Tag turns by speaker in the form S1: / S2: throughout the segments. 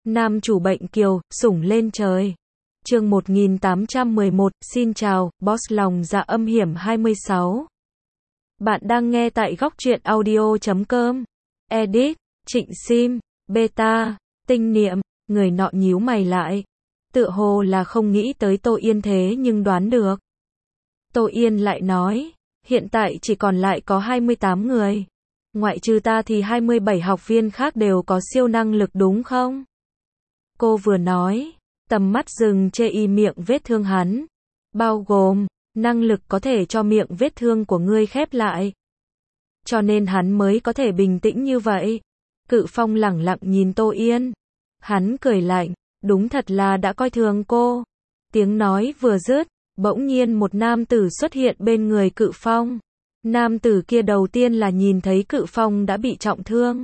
S1: Nam chủ bệnh kiều, sủng lên trời. Chương 1811, xin chào, boss lòng dạ âm hiểm 26. Bạn đang nghe tại góc truyện audio.com. Edit, Trịnh Sim, Beta, Tinh Niệm, người nọ nhíu mày lại. Tựa hồ là không nghĩ tới Tô Yên thế nhưng đoán được. Tô Yên lại nói, hiện tại chỉ còn lại có 28 người. Ngoại trừ ta thì 27 học viên khác đều có siêu năng lực đúng không? Cô vừa nói, tầm mắt dừng trên miệng vết thương hắn. Bao gồm, năng lực có thể cho miệng vết thương của ngươi khép lại. Cho nên hắn mới có thể bình tĩnh như vậy. Cự Phong lẳng lặng nhìn Tô Yên. Hắn cười lạnh, đúng thật là đã coi thường cô. Tiếng nói vừa dứt, bỗng nhiên một nam tử xuất hiện bên người Cự Phong. Nam tử kia đầu tiên là nhìn thấy Cự Phong đã bị trọng thương.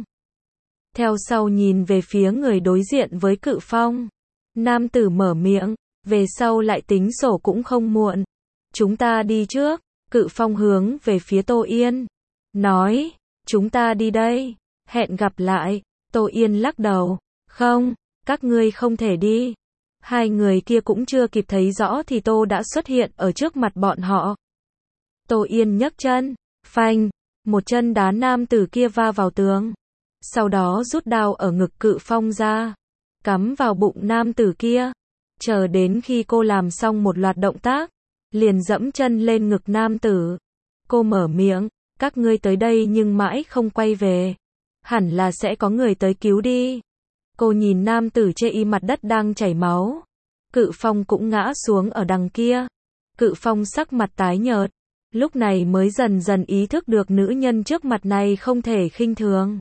S1: Theo sau nhìn về phía người đối diện với Cự Phong. Nam tử mở miệng, về sau lại tính sổ cũng không muộn. Chúng ta đi trước. Cự Phong hướng về phía Tô Yên. Nói, chúng ta đi đây. Hẹn gặp lại. Tô Yên lắc đầu. Không, các ngươi không thể đi. Hai người kia cũng chưa kịp thấy rõ thì Tô đã xuất hiện ở trước mặt bọn họ. Tô Yên nhấc chân, phanh, một chân đá nam tử kia va vào tường. Sau đó rút đao ở ngực Cự Phong ra, cắm vào bụng nam tử kia. Chờ đến khi cô làm xong một loạt động tác, liền dẫm chân lên ngực nam tử. Cô mở miệng, các ngươi tới đây nhưng mãi không quay về. Hẳn là sẽ có người tới cứu đi. Cô nhìn nam tử trên mặt đất đang chảy máu. Cự Phong cũng ngã xuống ở đằng kia. Cự Phong sắc mặt tái nhợt. Lúc này mới dần dần ý thức được nữ nhân trước mặt này không thể khinh thường.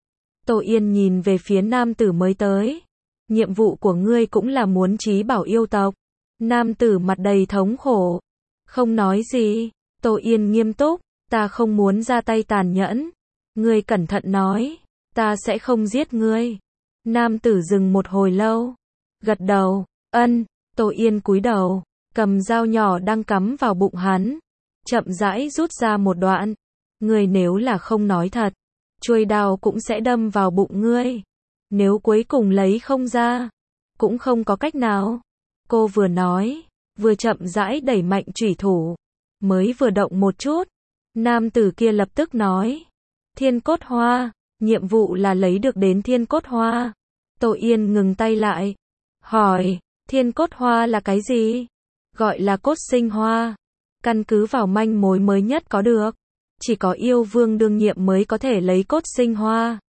S1: Tô Yên nhìn về phía nam tử mới tới. Nhiệm vụ của ngươi cũng là muốn trí bảo yêu tộc. Nam tử mặt đầy thống khổ. Không nói gì. Tô Yên nghiêm túc. Ta không muốn ra tay tàn nhẫn. Ngươi cẩn thận nói. Ta sẽ không giết ngươi. Nam tử dừng một hồi lâu. Gật đầu. Ân. Tô Yên cúi đầu. Cầm dao nhỏ đang cắm vào bụng hắn. Chậm rãi rút ra một đoạn. Ngươi nếu là không nói thật, chuôi đao cũng sẽ đâm vào bụng ngươi. Nếu cuối cùng lấy không ra, cũng không có cách nào. Cô vừa nói, vừa chậm rãi đẩy mạnh chủy thủ. Mới vừa động một chút, nam tử kia lập tức nói. Thiên cốt hoa, nhiệm vụ là lấy được đến thiên cốt hoa. Tô Yên ngừng tay lại. Hỏi, thiên cốt hoa là cái gì? Gọi là cốt sinh hoa. Căn cứ vào manh mối mới nhất có được. Chỉ có yêu vương đương nhiệm mới có thể lấy cốt sinh hoa.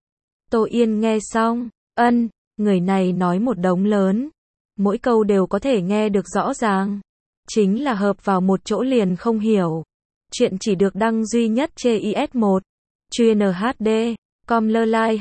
S1: Tô Yên nghe xong, ân, người này nói một đống lớn. Mỗi câu đều có thể nghe được rõ ràng. Chính là hợp vào một chỗ liền không hiểu. Chuyện chỉ được đăng duy nhất trên IS1. Chuyên HD, Comlerline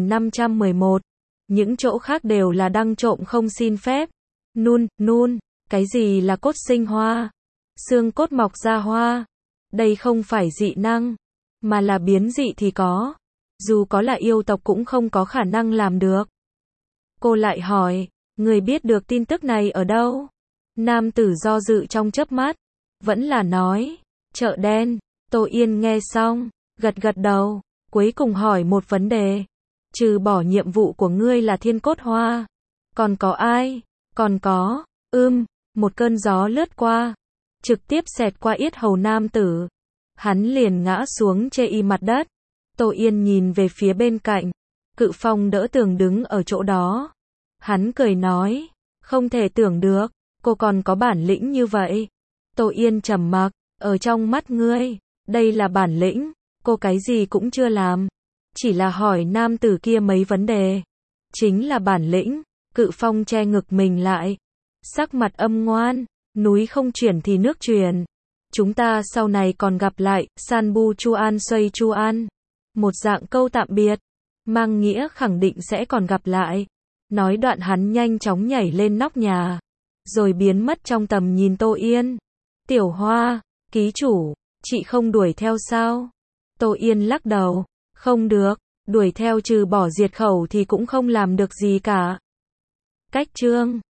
S1: 2511. Những chỗ khác đều là đăng trộm không xin phép. Nun, cái gì là cốt sinh hoa? Xương cốt mọc ra hoa. Đây không phải dị năng, mà là biến dị thì có. Dù có là yêu tộc cũng không có khả năng làm được. Cô lại hỏi, người biết được tin tức này ở đâu? Nam tử do dự trong chớp mắt, vẫn là nói, chợ đen. Tô Yên nghe xong, gật đầu, cuối cùng hỏi một vấn đề. Trừ bỏ nhiệm vụ của ngươi là thiên cốt hoa, còn có ai? Còn có, một cơn gió lướt qua, trực tiếp xẹt qua yết hầu nam tử. Hắn liền ngã xuống trên mặt đất. Tô Yên nhìn về phía bên cạnh. Cự Phong đỡ tường đứng ở chỗ đó. Hắn cười nói, không thể tưởng được, cô còn có bản lĩnh như vậy. Tô Yên trầm mặc, ở trong mắt ngươi, đây là bản lĩnh, cô cái gì cũng chưa làm. Chỉ là hỏi nam tử kia mấy vấn đề. Chính là bản lĩnh. Cự Phong che ngực mình lại. Sắc mặt âm ngoan. Núi không chuyển thì nước chuyển. Chúng ta sau này còn gặp lại. San bu chu an xoay chu an. Một dạng câu tạm biệt. Mang nghĩa khẳng định sẽ còn gặp lại. Nói đoạn hắn nhanh chóng nhảy lên nóc nhà. Rồi biến mất trong tầm nhìn Tô Yên. Tiểu Hoa, ký chủ, chị không đuổi theo sao? Tô Yên lắc đầu. Không được, đuổi theo trừ bỏ diệt khẩu thì cũng không làm được gì cả. Cách chương